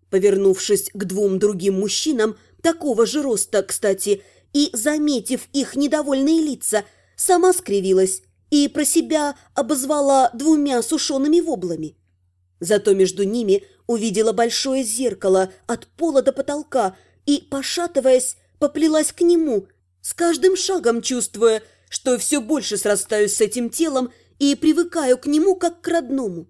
Повернувшись к двум другим мужчинам, такого же роста, кстати, и заметив их недовольные лица, сама скривилась и про себя обозвала двумя сушеными воблами. Зато между ними увидела большое зеркало от пола до потолка и, пошатываясь, поплелась к нему, с каждым шагом чувствуя, что все больше срастаюсь с этим телом и привыкаю к нему как к родному.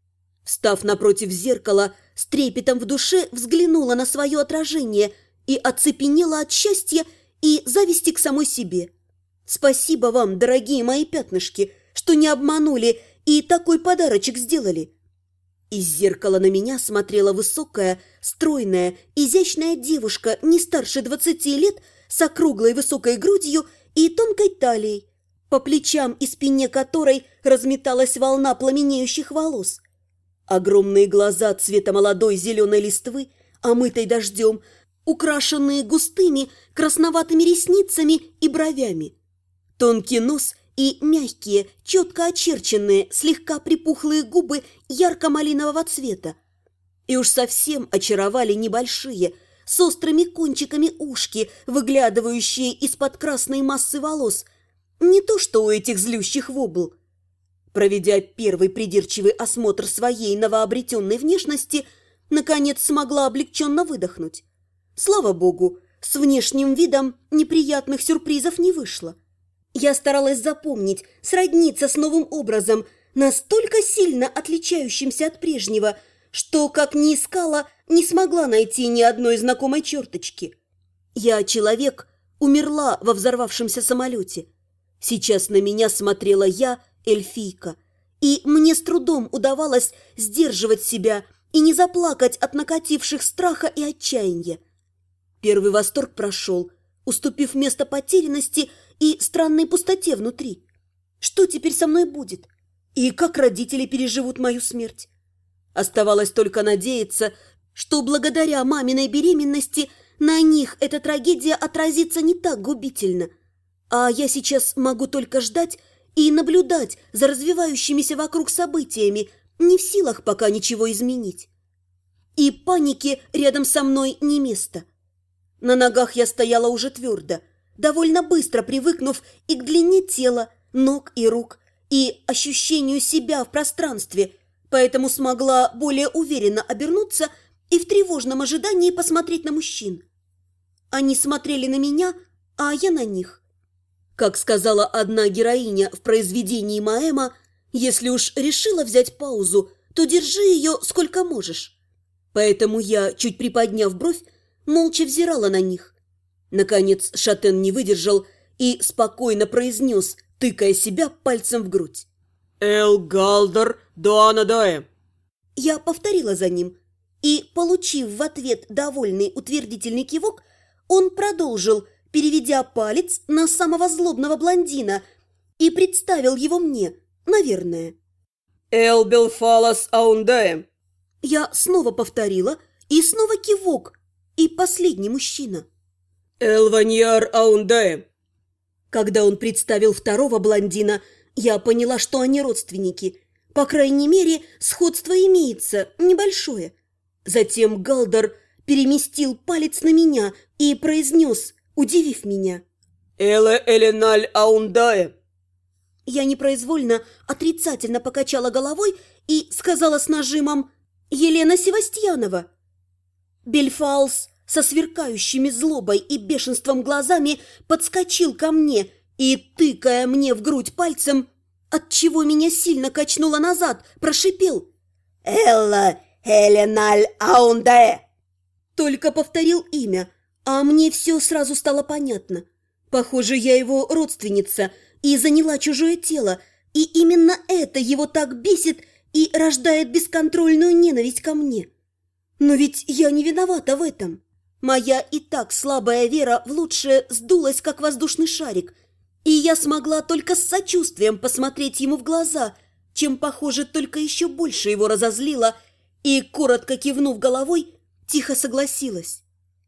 Встав напротив зеркала, с трепетом в душе взглянула на свое отражение и оцепенела от счастья и зависти к самой себе. Спасибо вам, дорогие мои пятнышки, что не обманули и такой подарочек сделали. Из зеркала на меня смотрела высокая, стройная, изящная девушка не старше 20 лет с округлой высокой грудью и тонкой талией, по плечам и спине которой разметалась волна пламенеющих волос. Огромные глаза цвета молодой зеленой листвы, омытой дождем, украшенные густыми красноватыми ресницами и бровями. Тонкий нос и мягкие, четко очерченные, слегка припухлые губы ярко-малинового цвета. И уж совсем очаровали небольшие, с острыми кончиками ушки, выглядывающие из-под красной массы волос. Не то что у этих злющих вобл. Проведя первый придирчивый осмотр своей новообретенной внешности, наконец смогла облегченно выдохнуть. Слава богу, с внешним видом неприятных сюрпризов не вышло. Я старалась запомнить, сродниться с новым образом, настолько сильно отличающимся от прежнего, что, как ни искала, не смогла найти ни одной знакомой черточки. Я человек, умерла во взорвавшемся самолете. Сейчас на меня смотрела я, эльфийка, и мне с трудом удавалось сдерживать себя и не заплакать от накативших страха и отчаяния. Первый восторг прошел, уступив место потерянности и странной пустоте внутри. Что теперь со мной будет? И как родители переживут мою смерть? Оставалось только надеяться, что благодаря маминой беременности на них эта трагедия отразится не так губительно. А я сейчас могу только ждать и наблюдать за развивающимися вокруг событиями, не в силах пока ничего изменить. И панике рядом со мной не место. На ногах я стояла уже твердо, довольно быстро привыкнув и к длине тела, ног и рук, и ощущению себя в пространстве, поэтому смогла более уверенно обернуться и в тревожном ожидании посмотреть на мужчин. Они смотрели на меня, а я на них. Как сказала одна героиня в произведении Моэма, если уж решила взять паузу, то держи ее сколько можешь. Поэтому я, чуть приподняв бровь, молча взирала на них. Наконец Шатен не выдержал и спокойно произнес, тыкая себя пальцем в грудь: «Эл Галдер Дуанадае». Я повторила за ним, и, получив в ответ довольный утвердительный кивок, он продолжил, переведя палец на самого злобного блондина, и представил его мне, наверное. «Эл Белфалас Аундае». Я снова повторила, и снова кивок, и последний мужчина. «Эл Ваньяр Аундае». Когда он представил второго блондина, я поняла, что они родственники. По крайней мере, сходство имеется, небольшое. Затем Галдер переместил палец на меня и произнес, удивив меня: «Эле Эленаль Аундае». Я непроизвольно отрицательно покачала головой и сказала с нажимом: «Елена Севастьянова». Бельфалс со сверкающими злобой и бешенством глазами подскочил ко мне и, тыкая мне в грудь пальцем, отчего меня сильно качнуло назад, прошипел: «Элла Эленаль Аундае». Только повторил имя, а мне все сразу стало понятно. Похоже, я его родственница и заняла чужое тело, и именно это его так бесит и рождает бесконтрольную ненависть ко мне. Но ведь я не виновата в этом. Моя и так слабая вера в лучшее сдулась, как воздушный шарик, и я смогла только с сочувствием посмотреть ему в глаза, чем, похоже, только еще больше его разозлила, и, коротко кивнув головой, тихо согласилась.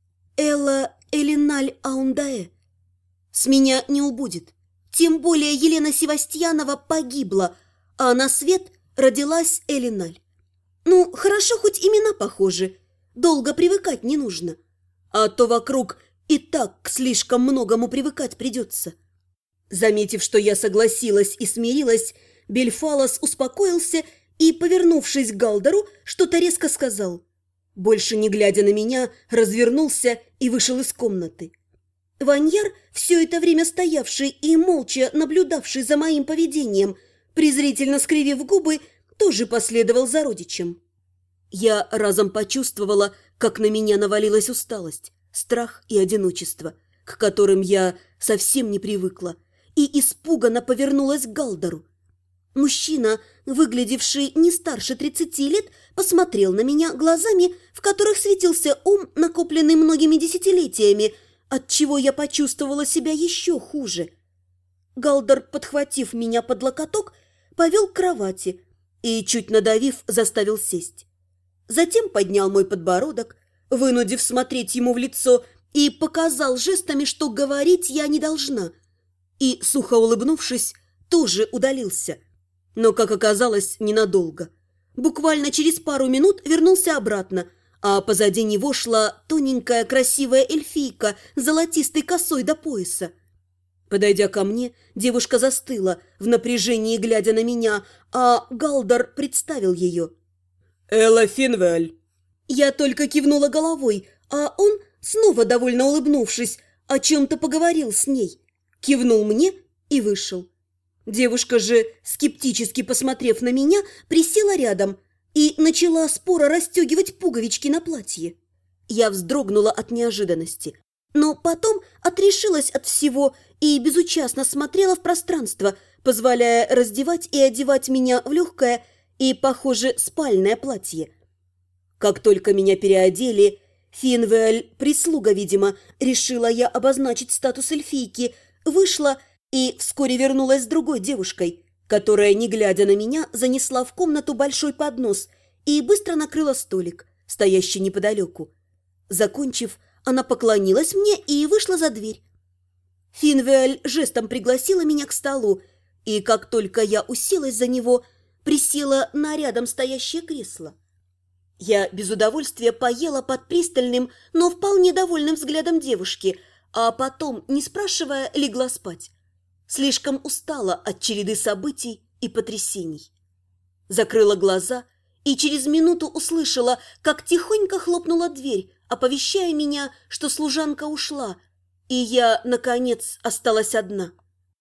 «Элла Эленаль Аундае. С меня не убудет. Тем более Елена Севастьянова погибла, а на свет родилась Эленаль. Ну, хорошо, хоть имена похожи. Долго привыкать не нужно. А то вокруг и так к слишком многому привыкать придется. Заметив, что я согласилась и смирилась, Бельфалос успокоился и, повернувшись к Галдору, что-то резко сказал. Больше не глядя на меня, развернулся и вышел из комнаты. Ваньяр, все это время стоявший и молча наблюдавший за моим поведением, презрительно скривив губы, тоже последовал за родичем. Я разом почувствовала, как на меня навалилась усталость, страх и одиночество, к которым я совсем не привыкла, и испуганно повернулась к Галдору. Мужчина, выглядевший не старше 30 лет, посмотрел на меня глазами, в которых светился ум, накопленный многими десятилетиями, отчего я почувствовала себя еще хуже. Галдор, подхватив меня под локоток, повел к кровати и, чуть надавив, заставил сесть. Затем поднял мой подбородок, вынудив смотреть ему в лицо, и показал жестами, что говорить я не должна. И, сухо улыбнувшись, тоже удалился. Но, как оказалось, ненадолго. Буквально через пару минут вернулся обратно, а позади него шла тоненькая красивая эльфийка с золотистой косой до пояса. Подойдя ко мне, девушка застыла, в напряжении глядя на меня, а Галдор представил ее. Элла Финвель. Я только кивнула головой, а он, снова довольно улыбнувшись, о чем-то поговорил с ней, кивнул мне и вышел. Девушка же, скептически посмотрев на меня, присела рядом и начала споро расстегивать пуговички на платье. Я вздрогнула от неожиданности, но потом отрешилась от всего и безучастно смотрела в пространство, позволяя раздевать и одевать меня в легкое и, похоже, спальное платье. Как только меня переодели, Финвель, прислуга, видимо, решила я обозначить статус эльфийки, вышла и вскоре вернулась с другой девушкой, которая, не глядя на меня, занесла в комнату большой поднос и быстро накрыла столик, стоящий неподалеку. Закончив, она поклонилась мне и вышла за дверь. Финвель жестом пригласила меня к столу, и как только я уселась за него, присела на рядом стоящее кресло. Я без удовольствия поела под пристальным, но вполне довольным взглядом девушки, а потом, не спрашивая, легла спать. Слишком устала от череды событий и потрясений. Закрыла глаза и через минуту услышала, как тихонько хлопнула дверь, оповещая меня, что служанка ушла, и я, наконец, осталась одна.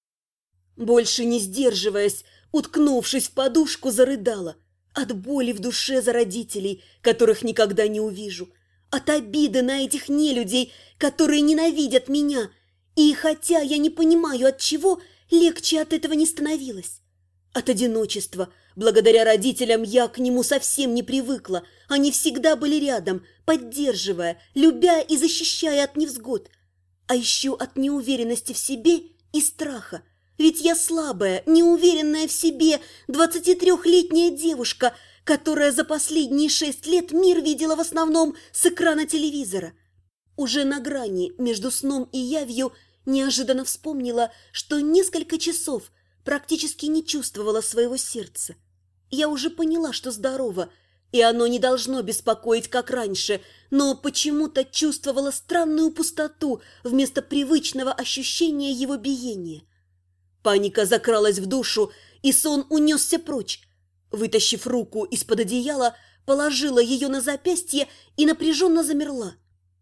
Больше не сдерживаясь, уткнувшись в подушку, зарыдала. От боли в душе за родителей, которых никогда не увижу. От обиды на этих нелюдей, которые ненавидят меня. И хотя я не понимаю, от чего, легче от этого не становилось. От одиночества. Благодаря родителям я к нему совсем не привыкла. Они всегда были рядом, поддерживая, любя и защищая от невзгод. А еще от неуверенности в себе и страха. Ведь я слабая, неуверенная в себе 23-летняя девушка, которая за последние 6 лет мир видела в основном с экрана телевизора. Уже на грани между сном и явью неожиданно вспомнила, что несколько часов практически не чувствовала своего сердца. Я уже поняла, что здорова, и оно не должно беспокоить, как раньше, но почему-то чувствовала странную пустоту вместо привычного ощущения его биения. Паника закралась в душу, и сон унесся прочь. Вытащив руку из-под одеяла, положила ее на запястье и напряженно замерла.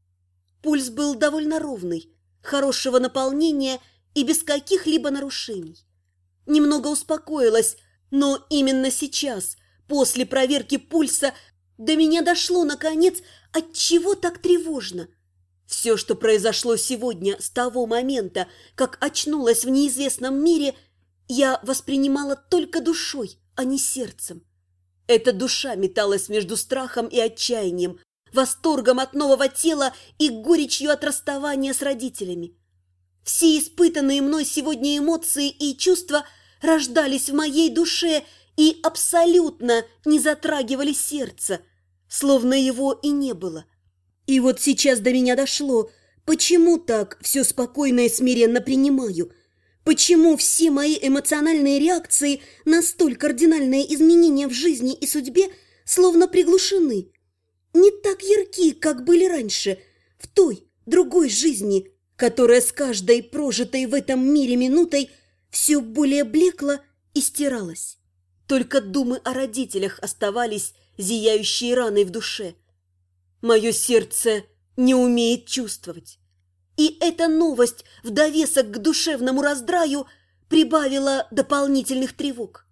Пульс был довольно ровный, хорошего наполнения и без каких-либо нарушений. Немного успокоилась, но именно сейчас, после проверки пульса, до меня дошло, наконец, отчего так тревожно. Все, что произошло сегодня с того момента, как очнулась в неизвестном мире, я воспринимала только душой, а не сердцем. Эта душа металась между страхом и отчаянием, восторгом от нового тела и горечью от расставания с родителями. Все испытанные мной сегодня эмоции и чувства рождались в моей душе и абсолютно не затрагивали сердце, словно его и не было. И вот сейчас до меня дошло, почему так все спокойно и смиренно принимаю, почему все мои эмоциональные реакции на столь кардинальные изменения в жизни и судьбе словно приглушены. не так ярки, как были раньше, в той, другой жизни, которая с каждой прожитой в этом мире минутой все более блекла и стиралась. Только думы о родителях оставались зияющей раной в душе. Мое сердце не умеет чувствовать. И эта новость в довесок к душевному раздраю прибавила дополнительных тревог.